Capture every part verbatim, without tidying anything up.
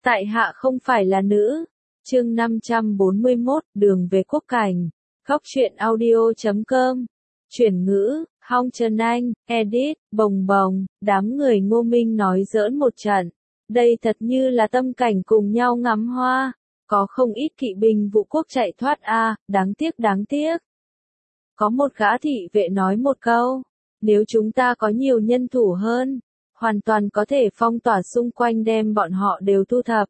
Tại hạ không phải là nữ. Chương năm trăm bốn mươi mốt, đường về quốc cảnh. Góc truyện audio chấm com. Chuyển ngữ, Hong Trần Anh, edit, bồng bồng, đám người Ngô Minh nói giỡn một trận. Đây thật như là tâm cảnh cùng nhau ngắm hoa. Có không ít kỵ binh Vũ quốc chạy thoát a, đáng tiếc đáng tiếc. Có một gã thị vệ nói một câu, nếu chúng ta có nhiều nhân thủ hơn, hoàn toàn có thể phong tỏa xung quanh đem bọn họ đều thu thập.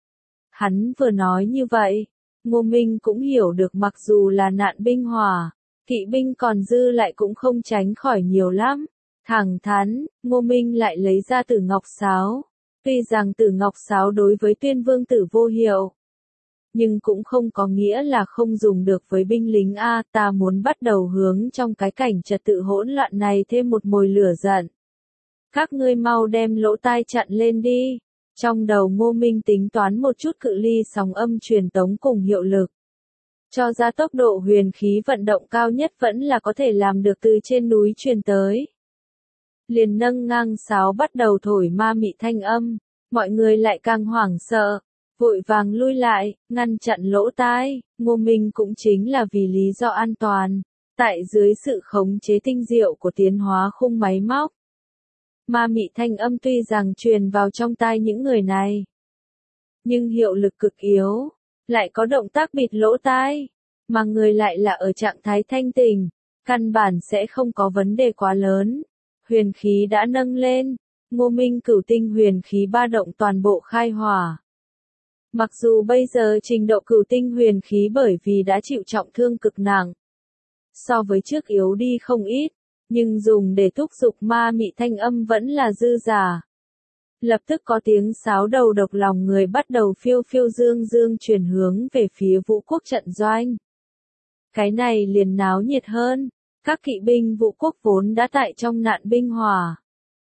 Hắn vừa nói như vậy, Ngô Minh cũng hiểu được mặc dù là nạn binh hỏa, kỵ binh còn dư lại cũng không tránh khỏi nhiều lắm. Thẳng thắn, Ngô Minh lại lấy ra Tử Ngọc Sáo. Tuy rằng Tử Ngọc Sáo đối với Tuyên Vương Tử vô hiệu, nhưng cũng không có nghĩa là không dùng được với binh lính a, ta muốn bắt đầu hướng trong cái cảnh trật tự hỗn loạn này thêm một mồi lửa giận. Các ngươi mau đem lỗ tai chặn lên đi. Trong đầu Ngô Minh tính toán một chút cự ly sóng âm truyền tống cùng hiệu lực. Cho ra tốc độ huyền khí vận động cao nhất vẫn là có thể làm được từ trên núi truyền tới. Liền nâng ngang sáo bắt đầu thổi ma mị thanh âm, mọi người lại càng hoảng sợ, vội vàng lui lại, ngăn chặn lỗ tai. Ngô Minh cũng chính là vì lý do an toàn, tại dưới sự khống chế tinh diệu của tiến hóa khung máy móc. Ma mị thanh âm tuy rằng truyền vào trong tai những người này, nhưng hiệu lực cực yếu, lại có động tác bịt lỗ tai, mà người lại là ở trạng thái thanh tỉnh, căn bản sẽ không có vấn đề quá lớn. Huyền khí đã nâng lên, Ngô Minh cửu tinh huyền khí ba động toàn bộ khai hỏa. Mặc dù bây giờ trình độ cửu tinh huyền khí bởi vì đã chịu trọng thương cực nặng, so với trước yếu đi không ít, nhưng dùng để thúc giục ma mị thanh âm vẫn là dư giả. Lập tức có tiếng sáo đầu độc lòng người bắt đầu phiêu phiêu dương dương chuyển hướng về phía Vũ quốc trận doanh. Cái này liền náo nhiệt hơn, các kỵ binh Vũ quốc vốn đã tại trong nạn binh hỏa,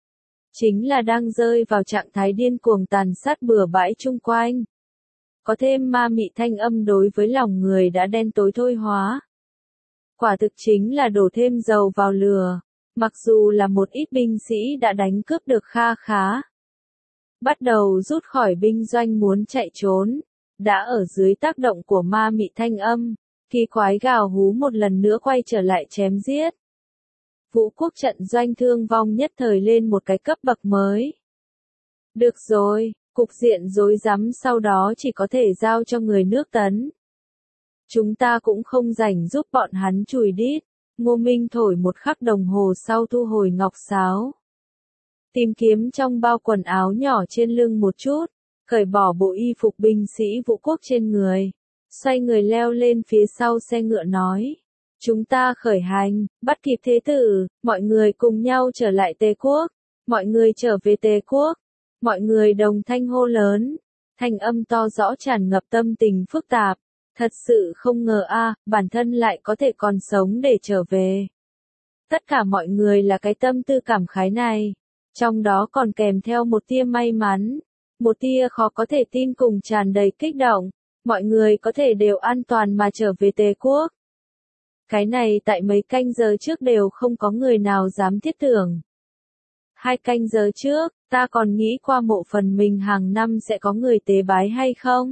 chính là đang rơi vào trạng thái điên cuồng tàn sát bừa bãi chung quanh. Có thêm ma mị thanh âm đối với lòng người đã đen tối thôi hóa. Quả thực chính là đổ thêm dầu vào lửa, mặc dù là một ít binh sĩ đã đánh cướp được kha khá, bắt đầu rút khỏi binh doanh muốn chạy trốn, đã ở dưới tác động của ma mị thanh âm, kỳ quái gào hú một lần nữa quay trở lại chém giết. Vũ quốc trận doanh thương vong nhất thời lên một cái cấp bậc mới. Được rồi, cục diện rối rắm sau đó chỉ có thể giao cho người nước Tấn. Chúng ta cũng không rảnh giúp bọn hắn chùi đít. Ngô Minh thổi một khắc đồng hồ sau thu hồi ngọc sáo. Tìm kiếm trong bao quần áo nhỏ trên lưng một chút, cởi bỏ bộ y phục binh sĩ Vũ quốc trên người. Xoay người leo lên phía sau xe ngựa nói. Chúng ta khởi hành, bắt kịp thế tử, mọi người cùng nhau trở lại Tề quốc. Mọi người trở về Tề quốc. Mọi người đồng thanh hô lớn. Thanh âm to rõ tràn ngập tâm tình phức tạp. Thật sự không ngờ a, bản thân lại có thể còn sống để trở về. Tất cả mọi người là cái tâm tư cảm khái này. Trong đó còn kèm theo một tia may mắn. Một tia khó có thể tin cùng tràn đầy kích động. Mọi người có thể đều an toàn mà trở về Tề quốc. Cái này tại mấy canh giờ trước đều không có người nào dám thiết tưởng. Hai canh giờ trước, ta còn nghĩ qua mộ phần mình hàng năm sẽ có người tế bái hay không?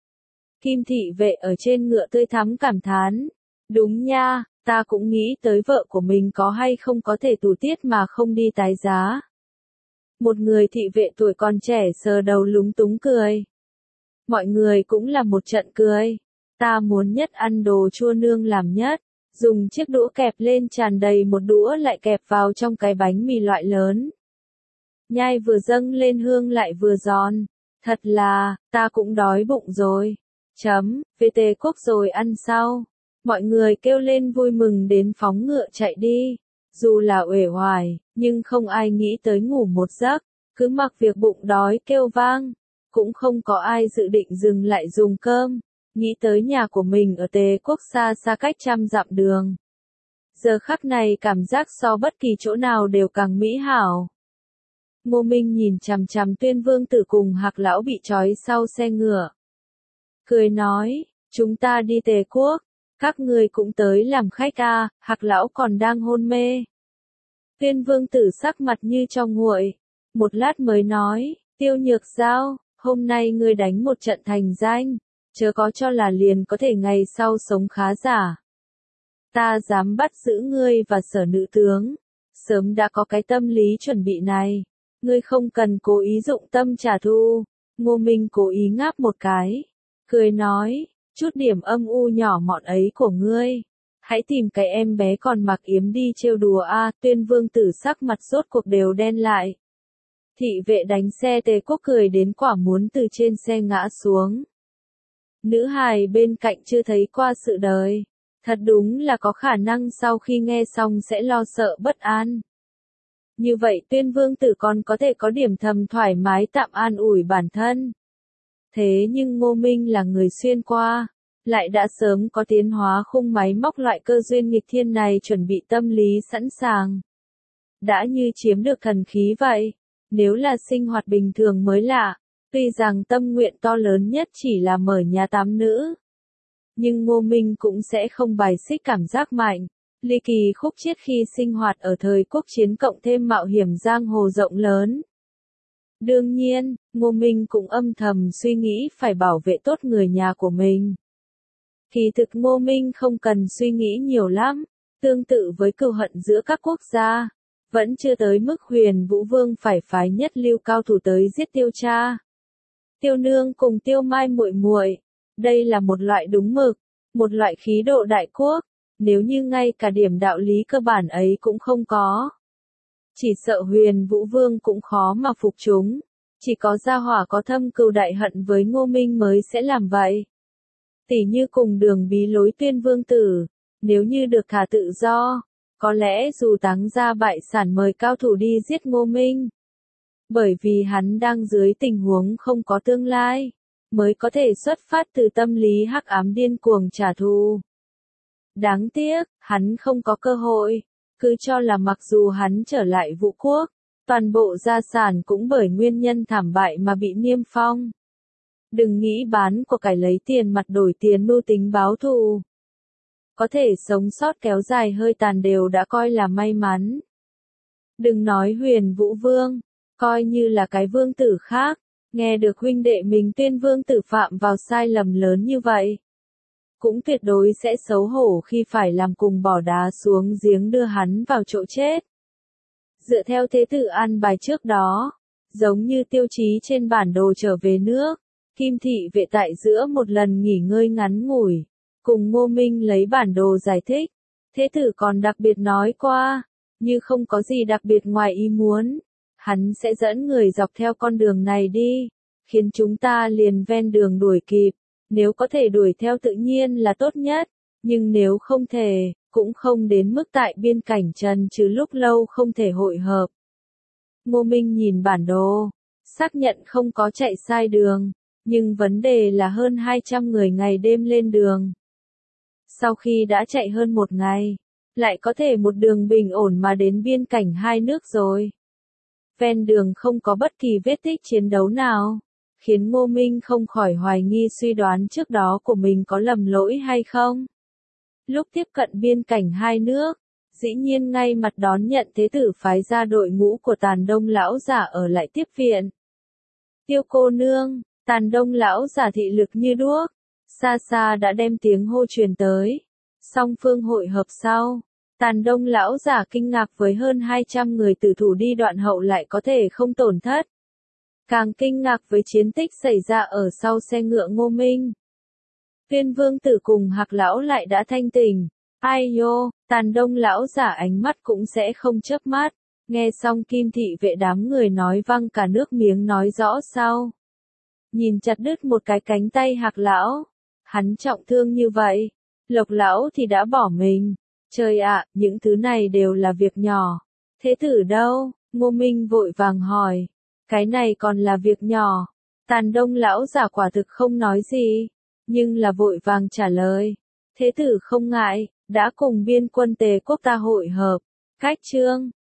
Kim thị vệ ở trên ngựa tươi thắm cảm thán. Đúng nha, ta cũng nghĩ tới vợ của mình có hay không có thể tù tiết mà không đi tái giá. Một người thị vệ tuổi còn trẻ sờ đầu lúng túng cười. Mọi người cũng là một trận cười. Ta muốn nhất ăn đồ chua nương làm nhất. Dùng chiếc đũa kẹp lên tràn đầy một đũa lại kẹp vào trong cái bánh mì loại lớn. Nhai vừa dâng lên hương lại vừa giòn. Thật là, ta cũng đói bụng rồi. Chấm, về Tề quốc rồi ăn sau. Mọi người kêu lên vui mừng đến phóng ngựa chạy đi. Dù là uể oải, nhưng không ai nghĩ tới ngủ một giấc. Cứ mặc việc bụng đói kêu vang. Cũng không có ai dự định dừng lại dùng cơm. Nghĩ tới nhà của mình ở Tề quốc xa xa cách trăm dặm đường. Giờ khắc này cảm giác so bất kỳ chỗ nào đều càng mỹ hảo. Ngô Minh nhìn chằm chằm Tuyên Vương Tử cùng Hạc lão bị trói sau xe ngựa. Cười nói, chúng ta đi Tề quốc, các người cũng tới làm khách à, Hạc lão còn đang hôn mê. Tuyên Vương Tử sắc mặt như cho nguội, một lát mới nói, Tiêu Nhược Giao, hôm nay ngươi đánh một trận thành danh, chớ có cho là liền có thể ngày sau sống khá giả. Ta dám bắt giữ ngươi và Sở nữ tướng, sớm đã có cái tâm lý chuẩn bị này, ngươi không cần cố ý dụng tâm trả thù. Ngô Minh cố ý ngáp một cái, cười nói, chút điểm âm u nhỏ mọn ấy của ngươi, hãy tìm cái em bé còn mặc yếm đi trêu đùa a. Tuyên Vương Tử sắc mặt rốt cuộc đều đen lại. Thị vệ đánh xe Tề Quốc cười đến quả muốn từ trên xe ngã xuống. Nữ hài bên cạnh chưa thấy qua sự đời, thật đúng là có khả năng sau khi nghe xong sẽ lo sợ bất an. Như vậy Tuyên Vương Tử còn có thể có điểm thầm thoải mái tạm an ủi bản thân. Thế nhưng Ngô Minh là người xuyên qua, lại đã sớm có tiến hóa khung máy móc loại cơ duyên nghịch thiên này, chuẩn bị tâm lý sẵn sàng. Đã như chiếm được thần khí vậy, nếu là sinh hoạt bình thường mới lạ, tuy rằng tâm nguyện to lớn nhất chỉ là mở nhà tắm nữ. Nhưng Ngô Minh cũng sẽ không bài xích cảm giác mạnh, ly kỳ khúc chiết khi sinh hoạt ở thời quốc chiến cộng thêm mạo hiểm giang hồ rộng lớn. Đương nhiên, Ngô Minh cũng âm thầm suy nghĩ phải bảo vệ tốt người nhà của mình. Kỳ thực Ngô Minh không cần suy nghĩ nhiều lắm, tương tự với cừu hận giữa các quốc gia, vẫn chưa tới mức Huyền Vũ Vương phải phái nhất lưu cao thủ tới giết Tiêu cha. Tiêu nương cùng Tiêu Mai muội muội, đây là một loại đúng mực, một loại khí độ đại quốc, nếu như ngay cả điểm đạo lý cơ bản ấy cũng không có, chỉ sợ Huyền Vũ Vương cũng khó mà phục chúng, chỉ có gia hỏa có thâm cừu đại hận với Ngô Minh mới sẽ làm vậy. Tỉ như cùng Đường bí lối Tuyên Vương Tử, nếu như được thả tự do, có lẽ dù táng gia bại sản mời cao thủ đi giết Ngô Minh. Bởi vì hắn đang dưới tình huống không có tương lai, mới có thể xuất phát từ tâm lý hắc ám điên cuồng trả thù. Đáng tiếc, hắn không có cơ hội, cứ cho là mặc dù hắn trở lại Vũ Quốc, toàn bộ gia sản cũng bởi nguyên nhân thảm bại mà bị niêm phong. Đừng nghĩ bán của cải lấy tiền mặt đổi tiền mưu tính báo thù. Có thể sống sót kéo dài hơi tàn đều đã coi là may mắn. Đừng nói Huyền Vũ Vương, coi như là cái vương tử khác, nghe được huynh đệ mình Tuyên Vương Tử phạm vào sai lầm lớn như vậy, cũng tuyệt đối sẽ xấu hổ khi phải làm cùng bỏ đá xuống giếng đưa hắn vào chỗ chết. Dựa theo thế tự an bài trước đó, giống như tiêu chí trên bản đồ trở về nước, Kim thị vệ tại giữa một lần nghỉ ngơi ngắn ngủi, cùng Ngô Minh lấy bản đồ giải thích, thế tử còn đặc biệt nói qua, như không có gì đặc biệt ngoài ý muốn, hắn sẽ dẫn người dọc theo con đường này đi, khiến chúng ta liền ven đường đuổi kịp, nếu có thể đuổi theo tự nhiên là tốt nhất, nhưng nếu không thể, cũng không đến mức tại biên cảnh trần trừ lúc lâu không thể hội hợp. Ngô Minh nhìn bản đồ, xác nhận không có chạy sai đường, nhưng vấn đề là hơn hai trăm người ngày đêm lên đường. Sau khi đã chạy hơn một ngày, lại có thể một đường bình ổn mà đến biên cảnh hai nước rồi. Ven đường không có bất kỳ vết tích chiến đấu nào, khiến Ngô Minh không khỏi hoài nghi suy đoán trước đó của mình có lầm lỗi hay không. Lúc tiếp cận biên cảnh hai nước, dĩ nhiên ngay mặt đón nhận thế tử phái ra đội ngũ của Tàn Đông lão giả ở lại tiếp viện. Tiêu cô nương, Tàn Đông lão giả thị lực như đuốc, xa xa đã đem tiếng hô truyền tới. Song phương hội hợp sau, Tàn Đông lão giả kinh ngạc với hơn hai trăm người tử thủ đi đoạn hậu lại có thể không tổn thất. Càng kinh ngạc với chiến tích xảy ra ở sau xe ngựa Ngô Minh. Tuyên Vương Tử cùng Hạc lão lại đã thanh tỉnh. Ai yo, Tàn Đông lão giả ánh mắt cũng sẽ không chớp mắt. Nghe xong Kim thị vệ đám người nói văng cả nước miếng nói rõ sau. Nhìn chặt đứt một cái cánh tay Hạc lão. Hắn trọng thương như vậy. Lộc lão thì đã bỏ mình. Trời ạ, những thứ này đều là việc nhỏ. Thế tử đâu? Ngô Minh vội vàng hỏi. Cái này còn là việc nhỏ. Tàn Đông lão giả quả thực không nói gì, nhưng là vội vàng trả lời. Thế tử không ngại, đã cùng biên quân Tề quốc ta hội hợp. Cách chương